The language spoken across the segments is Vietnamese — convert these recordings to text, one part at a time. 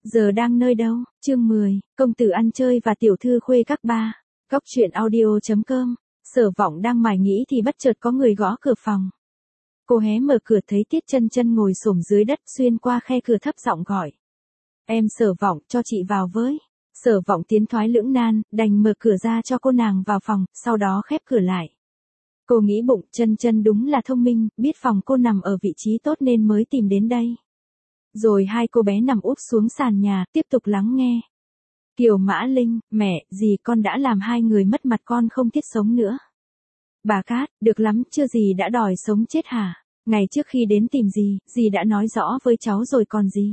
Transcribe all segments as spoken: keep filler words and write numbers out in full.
giờ đang nơi đâu? Chương mười, công tử ăn chơi và tiểu thư khuê các ba. Góc truyện audio chấm com. Sở Vọng đang mải nghĩ thì bất chợt có người gõ cửa phòng. Cô hé mở cửa thấy Tiết Chân Chân ngồi xổm dưới đất, xuyên qua khe cửa thấp giọng gọi: "Em Sở Vọng, cho chị vào với." Sở Vọng tiến thoái lưỡng nan, đành mở cửa ra cho cô nàng vào phòng, sau đó khép cửa lại. Cô nghĩ bụng, Chân Chân đúng là thông minh, biết phòng cô nằm ở vị trí tốt nên mới tìm đến đây. Rồi hai cô bé nằm úp xuống sàn nhà, tiếp tục lắng nghe. Kiều Mã Linh: "Mẹ, dì con đã làm hai người mất mặt, con không thiết sống nữa." Bà Cát: "Được lắm, chưa dì đã đòi sống chết hả? Ngày trước khi đến tìm dì, dì đã nói rõ với cháu rồi còn gì."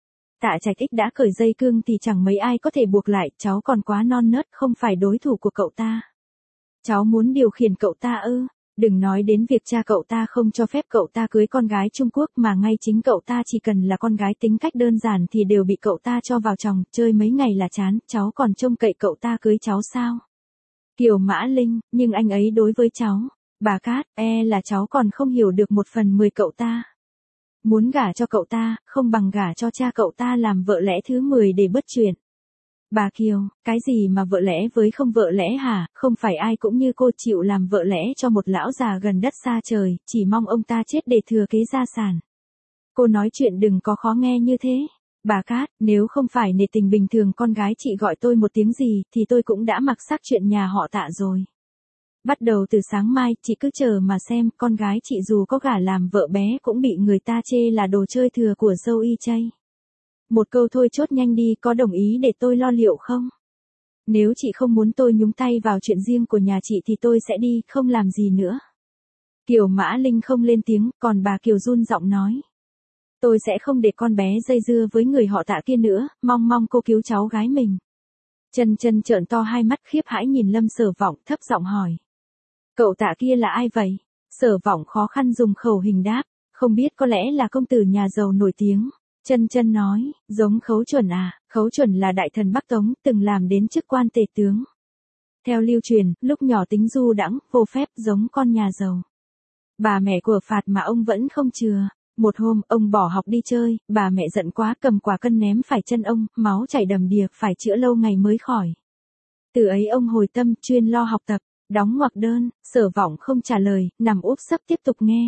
Tạ Trạch Ích đã cởi dây cương thì chẳng mấy ai có thể buộc lại, cháu còn quá non nớt, không phải đối thủ của cậu ta. Cháu muốn điều khiển cậu ta ư? Đừng nói đến việc cha cậu ta không cho phép cậu ta cưới con gái Trung Quốc, mà ngay chính cậu ta chỉ cần là con gái tính cách đơn giản thì đều bị cậu ta cho vào chồng, chơi mấy ngày là chán, cháu còn trông cậy cậu ta cưới cháu sao? Kiều Mã Linh: "Nhưng anh ấy đối với cháu." Bà Cát: "E là cháu còn không hiểu được một phần mười cậu ta. Muốn gả cho cậu ta, không bằng gả cho cha cậu ta làm vợ lẽ thứ mười để bớt chuyện." Bà Kiều: "Cái gì mà vợ lẽ với không vợ lẽ hả, không phải ai cũng như cô chịu làm vợ lẽ cho một lão già gần đất xa trời, chỉ mong ông ta chết để thừa kế gia sản." Cô nói chuyện đừng có khó nghe như thế. Bà Cát: "Nếu không phải nể tình bình thường con gái chị gọi tôi một tiếng gì, thì tôi cũng đã mặc xác chuyện nhà họ Tạ rồi. Bắt đầu từ sáng mai, chị cứ chờ mà xem, con gái chị dù có gả làm vợ bé cũng bị người ta chê là đồ chơi thừa của dâu y chay. Một câu thôi, chốt nhanh đi, có đồng ý để tôi lo liệu không? Nếu chị không muốn tôi nhúng tay vào chuyện riêng của nhà chị thì tôi sẽ đi, không làm gì nữa." Kiều Mã Linh không lên tiếng, còn bà Kiều run giọng nói: "Tôi sẽ không để con bé dây dưa với người họ Tạ kia nữa, mong mong cô cứu cháu gái mình." Chân Chân trợn to hai mắt khiếp hãi nhìn Lâm Sở Vọng, thấp giọng hỏi: "Cậu Tạ kia là ai vậy?" Sở Vọng khó khăn dùng khẩu hình đáp: "Không biết, có lẽ là công tử nhà giàu nổi tiếng." Chân Chân nói: "Giống Khấu Chuẩn à?" Khấu Chuẩn là đại thần Bắc Tống, từng làm đến chức quan tể tướng. Theo lưu truyền, lúc nhỏ tính du đãng, vô phép, giống con nhà giàu. Bà mẹ của phạt mà ông vẫn không chừa. Một hôm, ông bỏ học đi chơi, bà mẹ giận quá cầm quả cân ném phải chân ông, máu chảy đầm đìa, phải chữa lâu ngày mới khỏi. Từ ấy ông hồi tâm, chuyên lo học tập. Đóng ngoặc đơn. Sở Vọng không trả lời, nằm úp sấp tiếp tục nghe.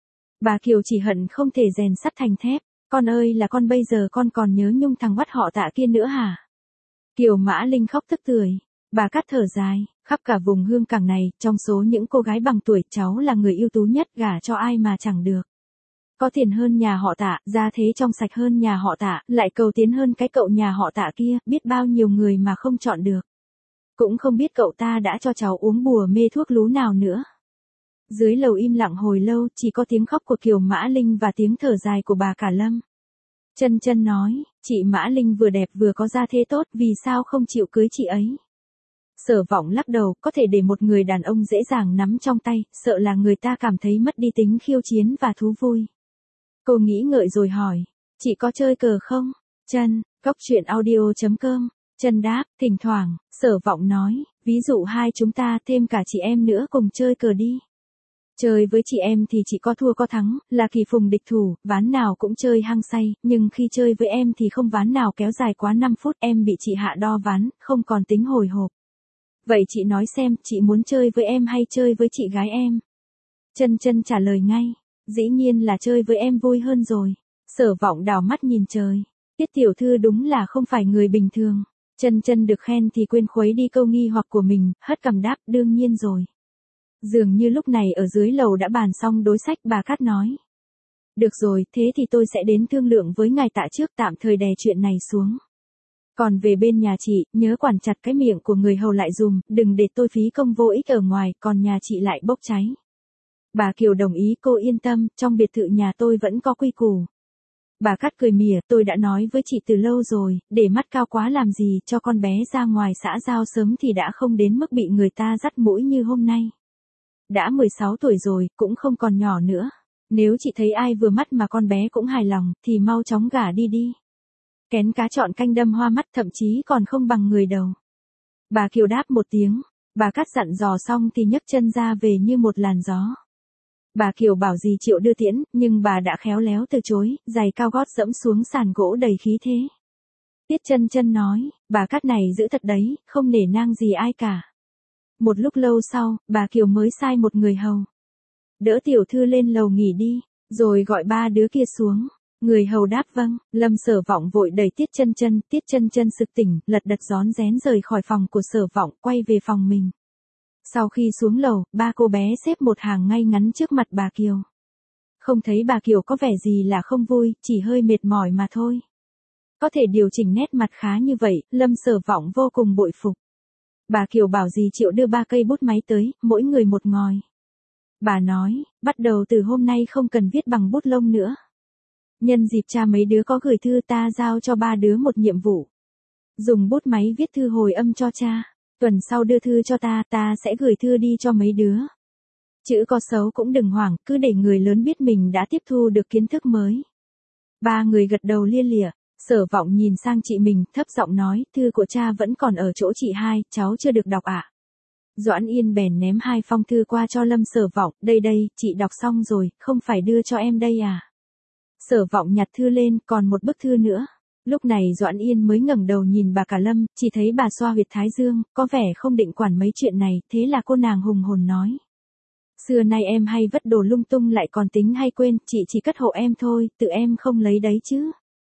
Bà Kiều chỉ hận không thể rèn sắt thành thép. "Con ơi là con, bây giờ con còn nhớ nhung thằng bắt họ Tạ kia nữa hả?" Kiều Mã Linh khóc tức tưởi. Bà Cát thở dài: "Khắp cả vùng Hương Cảng này, trong số những cô gái bằng tuổi, cháu là người ưu tú nhất, gả cho ai mà chẳng được. Có tiền hơn nhà họ Tạ, gia thế trong sạch hơn nhà họ Tạ, lại cầu tiến hơn cái cậu nhà họ Tạ kia, biết bao nhiêu người mà không chọn được. Cũng không biết cậu ta đã cho cháu uống bùa mê thuốc lú nào nữa." Dưới lầu im lặng hồi lâu, chỉ có tiếng khóc của Kiều Mã Linh và tiếng thở dài của bà cả Lâm. Chân Chân nói: "Chị Mã Linh vừa đẹp vừa có gia thế tốt, vì sao không chịu cưới chị ấy?" Sở Vọng lắc đầu: "Có thể để một người đàn ông dễ dàng nắm trong tay, sợ là người ta cảm thấy mất đi tính khiêu chiến và thú vui." Cô nghĩ ngợi rồi hỏi: "Chị có chơi cờ không?" Chân, góc truyện audio chấm com. Chân đáp: "Thỉnh thoảng." Sở Vọng nói: "Ví dụ hai chúng ta thêm cả chị em nữa cùng chơi cờ đi." Chơi với chị em thì chỉ có thua có thắng, là kỳ phùng địch thủ, ván nào cũng chơi hăng say, nhưng khi chơi với em thì không ván nào kéo dài quá năm phút, em bị chị hạ đo ván, không còn tính hồi hộp. Vậy chị nói xem, chị muốn chơi với em hay chơi với chị gái em?" Chân Chân trả lời ngay: "Dĩ nhiên là chơi với em vui hơn rồi." Sở Vọng đảo mắt nhìn trời. Tiết tiểu thư đúng là không phải người bình thường. Chân Chân được khen thì quên khuấy đi câu nghi hoặc của mình, hất cằm đáp: "Đương nhiên rồi." Dường như lúc này ở dưới lầu đã bàn xong đối sách, bà Cát nói: "Được rồi, thế thì tôi sẽ đến thương lượng với ngài Tạ trước, tạm thời đè chuyện này xuống. Còn về bên nhà chị, nhớ quản chặt cái miệng của người hầu lại dùm, đừng để tôi phí công vô ích ở ngoài, còn nhà chị lại bốc cháy." Bà Kiều đồng ý: "Cô yên tâm, trong biệt thự nhà tôi vẫn có quy củ." Bà Cát cười mỉa: "Tôi đã nói với chị từ lâu rồi, để mắt cao quá làm gì, cho con bé ra ngoài xã giao sớm thì đã không đến mức bị người ta dắt mũi như hôm nay. Đã mười sáu tuổi rồi, cũng không còn nhỏ nữa. Nếu chị thấy ai vừa mắt mà con bé cũng hài lòng, thì mau chóng gả đi đi. Kén cá chọn canh đâm hoa mắt, thậm chí còn không bằng người đầu." Bà Kiều đáp một tiếng. Bà Cát dặn dò xong thì nhấc chân ra về như một làn gió. Bà Kiều bảo dì Triệu đưa tiễn, nhưng bà đã khéo léo từ chối, giày cao gót dẫm xuống sàn gỗ đầy khí thế. Tiết Chân Chân nói, bà Cát này giữ thật đấy, không nể nang gì ai cả. Một lúc lâu sau, bà Kiều mới sai một người hầu. Đỡ tiểu thư lên lầu nghỉ đi, rồi gọi ba đứa kia xuống. Người hầu đáp vâng, Lâm Sở Vọng vội đẩy Tiết Chân Chân, Tiết Chân Chân sực tỉnh, lật đật rón rén rời khỏi phòng của Sở Vọng, quay về phòng mình. Sau khi xuống lầu, ba cô bé xếp một hàng ngay ngắn trước mặt bà Kiều. Không thấy bà Kiều có vẻ gì là không vui, chỉ hơi mệt mỏi mà thôi. Có thể điều chỉnh nét mặt khá như vậy, Lâm Sở Vọng vô cùng bội phục. Bà Kiều bảo dì Triệu đưa ba cây bút máy tới, mỗi người một ngòi. Bà nói, bắt đầu từ hôm nay không cần viết bằng bút lông nữa. Nhân dịp cha mấy đứa có gửi thư, ta giao cho ba đứa một nhiệm vụ. Dùng bút máy viết thư hồi âm cho cha. Tuần sau đưa thư cho ta, ta sẽ gửi thư đi cho mấy đứa. Chữ có xấu cũng đừng hoảng, cứ để người lớn biết mình đã tiếp thu được kiến thức mới. Ba người gật đầu lia lịa. Sở Vọng nhìn sang chị mình, thấp giọng nói, thư của cha vẫn còn ở chỗ chị hai, cháu chưa được đọc ạ. À? Doãn Yên bèn ném hai phong thư qua cho Lâm Sở Vọng, đây đây, chị đọc xong rồi, không phải đưa cho em đây à? Sở Vọng nhặt thư lên, còn một bức thư nữa. Lúc này Doãn Yên mới ngẩng đầu nhìn bà cả Lâm, chỉ thấy bà xoa huyệt thái dương, có vẻ không định quản mấy chuyện này, thế là cô nàng hùng hồn nói. Xưa nay em hay vất đồ lung tung lại còn tính hay quên, chị chỉ cất hộ em thôi, tự em không lấy đấy chứ.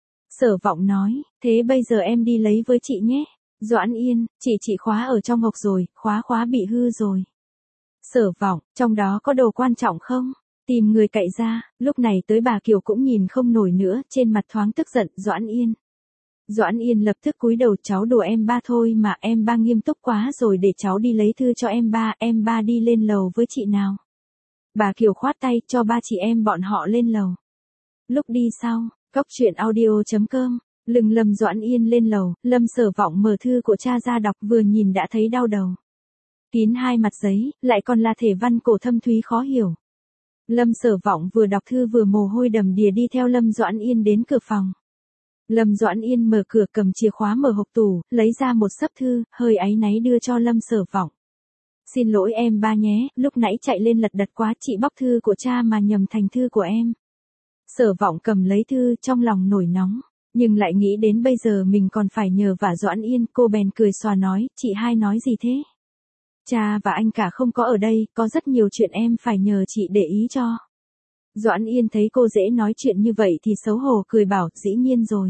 Sở Vọng nói, thế bây giờ em đi lấy với chị nhé. Doãn Yên, chị chị khóa ở trong hộc rồi, khóa khóa bị hư rồi. Sở Vọng, trong đó có đồ quan trọng không? Tìm người cậy ra, lúc này tới bà Kiều cũng nhìn không nổi nữa, trên mặt thoáng tức giận, Doãn Yên. Doãn Yên lập tức cúi đầu, cháu đùa em ba thôi mà, em ba nghiêm túc quá rồi, để cháu đi lấy thư cho em ba, em ba đi lên lầu với chị nào. Bà Kiều khoát tay, cho ba chị em bọn họ lên lầu. Lúc đi sau, Cóc truyện audio chấm com, lưng Lâm Doãn Yên lên lầu, Lâm Sở Vọng mở thư của cha ra đọc, vừa nhìn đã thấy đau đầu. Kín hai mặt giấy, lại còn là thể văn cổ thâm thúy khó hiểu. Lâm Sở Vọng vừa đọc thư vừa mồ hôi đầm đìa đi theo Lâm Doãn Yên đến cửa phòng. Lâm Doãn Yên mở cửa, cầm chìa khóa mở hộc tủ, lấy ra một xấp thư, hơi áy náy đưa cho Lâm Sở Vọng. Xin lỗi em ba nhé, lúc nãy chạy lên lật đật quá, chị bóc thư của cha mà nhầm thành thư của em. Sở Vọng cầm lấy thư, trong lòng nổi nóng, nhưng lại nghĩ đến bây giờ mình còn phải nhờ vả Doãn Yên, cô bèn cười xòa nói, chị hai nói gì thế? Cha và anh cả không có ở đây, có rất nhiều chuyện em phải nhờ chị để ý cho. Doãn Yên thấy cô dễ nói chuyện như vậy thì xấu hổ cười bảo, dĩ nhiên rồi.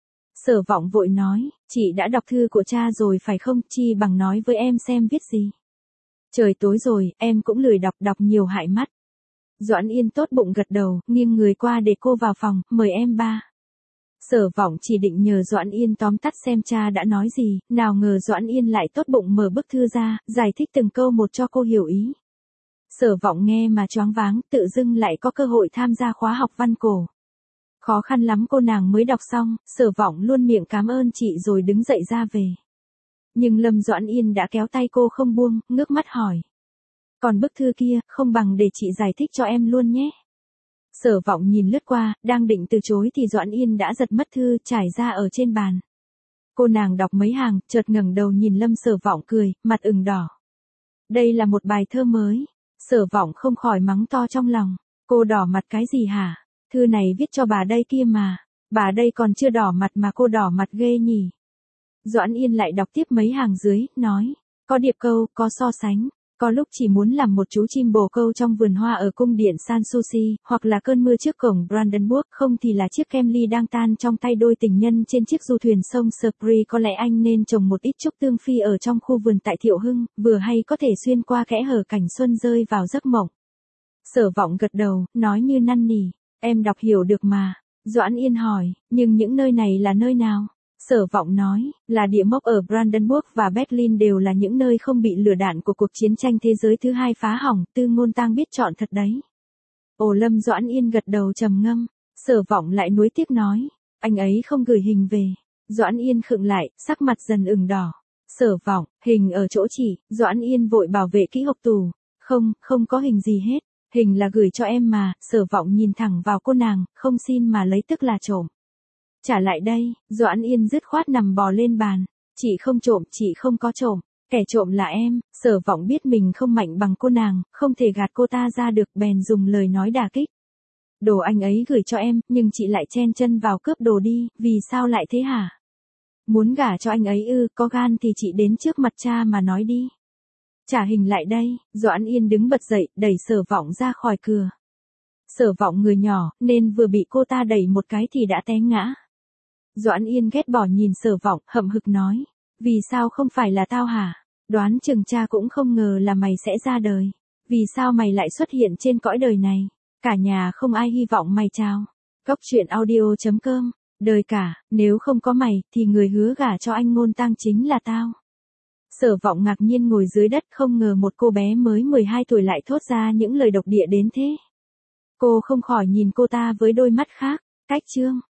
Sở Vọng vội nói, chị đã đọc thư của cha rồi phải không, chi bằng nói với em xem viết gì. Trời tối rồi, em cũng lười đọc, đọc nhiều hại mắt. Doãn Yên tốt bụng gật đầu, nghiêng người qua để cô vào phòng, mời em ba. Sở Vọng chỉ định nhờ Doãn Yên tóm tắt xem cha đã nói gì, nào ngờ Doãn Yên lại tốt bụng mở bức thư ra, giải thích từng câu một cho cô hiểu ý. Sở Vọng nghe mà choáng váng, tự dưng lại có cơ hội tham gia khóa học văn cổ. Khó khăn lắm cô nàng mới đọc xong, Sở Vọng luôn miệng cảm ơn chị rồi đứng dậy ra về. Nhưng Lâm Doãn Yên đã kéo tay cô không buông, ngước mắt hỏi. Còn bức thư kia, không bằng để chị giải thích cho em luôn nhé. Sở Vọng nhìn lướt qua, đang định từ chối thì Doãn Yên đã giật mất thư, trải ra ở trên bàn. Cô nàng đọc mấy hàng, chợt ngẩng đầu nhìn Lâm Sở Vọng cười, mặt ửng đỏ. Đây là một bài thơ mới. Sở Vọng không khỏi mắng to trong lòng. Cô đỏ mặt cái gì hả? Thư này viết cho bà đây kia mà. Bà đây còn chưa đỏ mặt mà cô đỏ mặt ghê nhỉ. Doãn Yên lại đọc tiếp mấy hàng dưới, nói. Có điệp câu, có so sánh. Có lúc chỉ muốn làm một chú chim bồ câu trong vườn hoa ở cung điện Sanssouci, hoặc là cơn mưa trước cổng Brandenburg, không thì là chiếc kem ly đang tan trong tay đôi tình nhân trên chiếc du thuyền sông Spree. Có lẽ anh nên trồng một ít trúc tương phi ở trong khu vườn tại Thiệu Hưng, vừa hay có thể xuyên qua kẽ hở cảnh xuân rơi vào giấc mộng. Sở Vọng gật đầu, nói như năn nỉ, em đọc hiểu được mà. Doãn Yên hỏi, nhưng những nơi này là nơi nào? Sở Vọng nói, là địa mốc ở Brandenburg và Berlin đều là những nơi không bị lửa đạn của cuộc chiến tranh thế giới thứ hai phá hỏng, Tư Ngôn Tang biết chọn thật đấy. Ồ, Lâm Doãn Yên gật đầu trầm ngâm, Sở Vọng lại nuối tiếc nói, anh ấy không gửi hình về. Doãn Yên khựng lại, sắc mặt dần ửng đỏ. Sở Vọng, hình ở chỗ chỉ, Doãn Yên vội bảo vệ kỹ hộc tủ. Không, không có hình gì hết, hình là gửi cho em mà. Sở Vọng nhìn thẳng vào cô nàng, không xin mà lấy tức là trộm. Trả lại đây, Doãn Yên dứt khoát nằm bò lên bàn. Chị không trộm, chị không có trộm, kẻ trộm là em. Sở Vọng biết mình không mạnh bằng cô nàng, không thể gạt cô ta ra được, bèn dùng lời nói đả kích. Đồ anh ấy gửi cho em, nhưng chị lại chen chân vào cướp đồ đi, vì sao lại thế hả? Muốn gả cho anh ấy ư, có gan thì chị đến trước mặt cha mà nói đi. Trả hình lại đây, Doãn Yên đứng bật dậy, đẩy Sở Vọng ra khỏi cửa. Sở Vọng người nhỏ, nên vừa bị cô ta đẩy một cái thì đã té ngã. Doãn Yên ghét bỏ nhìn Sở Vọng, hậm hực nói, vì sao không phải là tao hả? Đoán chừng cha cũng không ngờ là mày sẽ ra đời. Vì sao mày lại xuất hiện trên cõi đời này? Cả nhà không ai hy vọng mày chào. Cốc truyện audio chấm com. Đời cả, nếu không có mày, thì người hứa gả cho anh Ngôn Tăng chính là tao. Sở Vọng ngạc nhiên ngồi dưới đất, không ngờ một cô bé mới mười hai tuổi lại thốt ra những lời độc địa đến thế. Cô không khỏi nhìn cô ta với đôi mắt khác. Cách chương.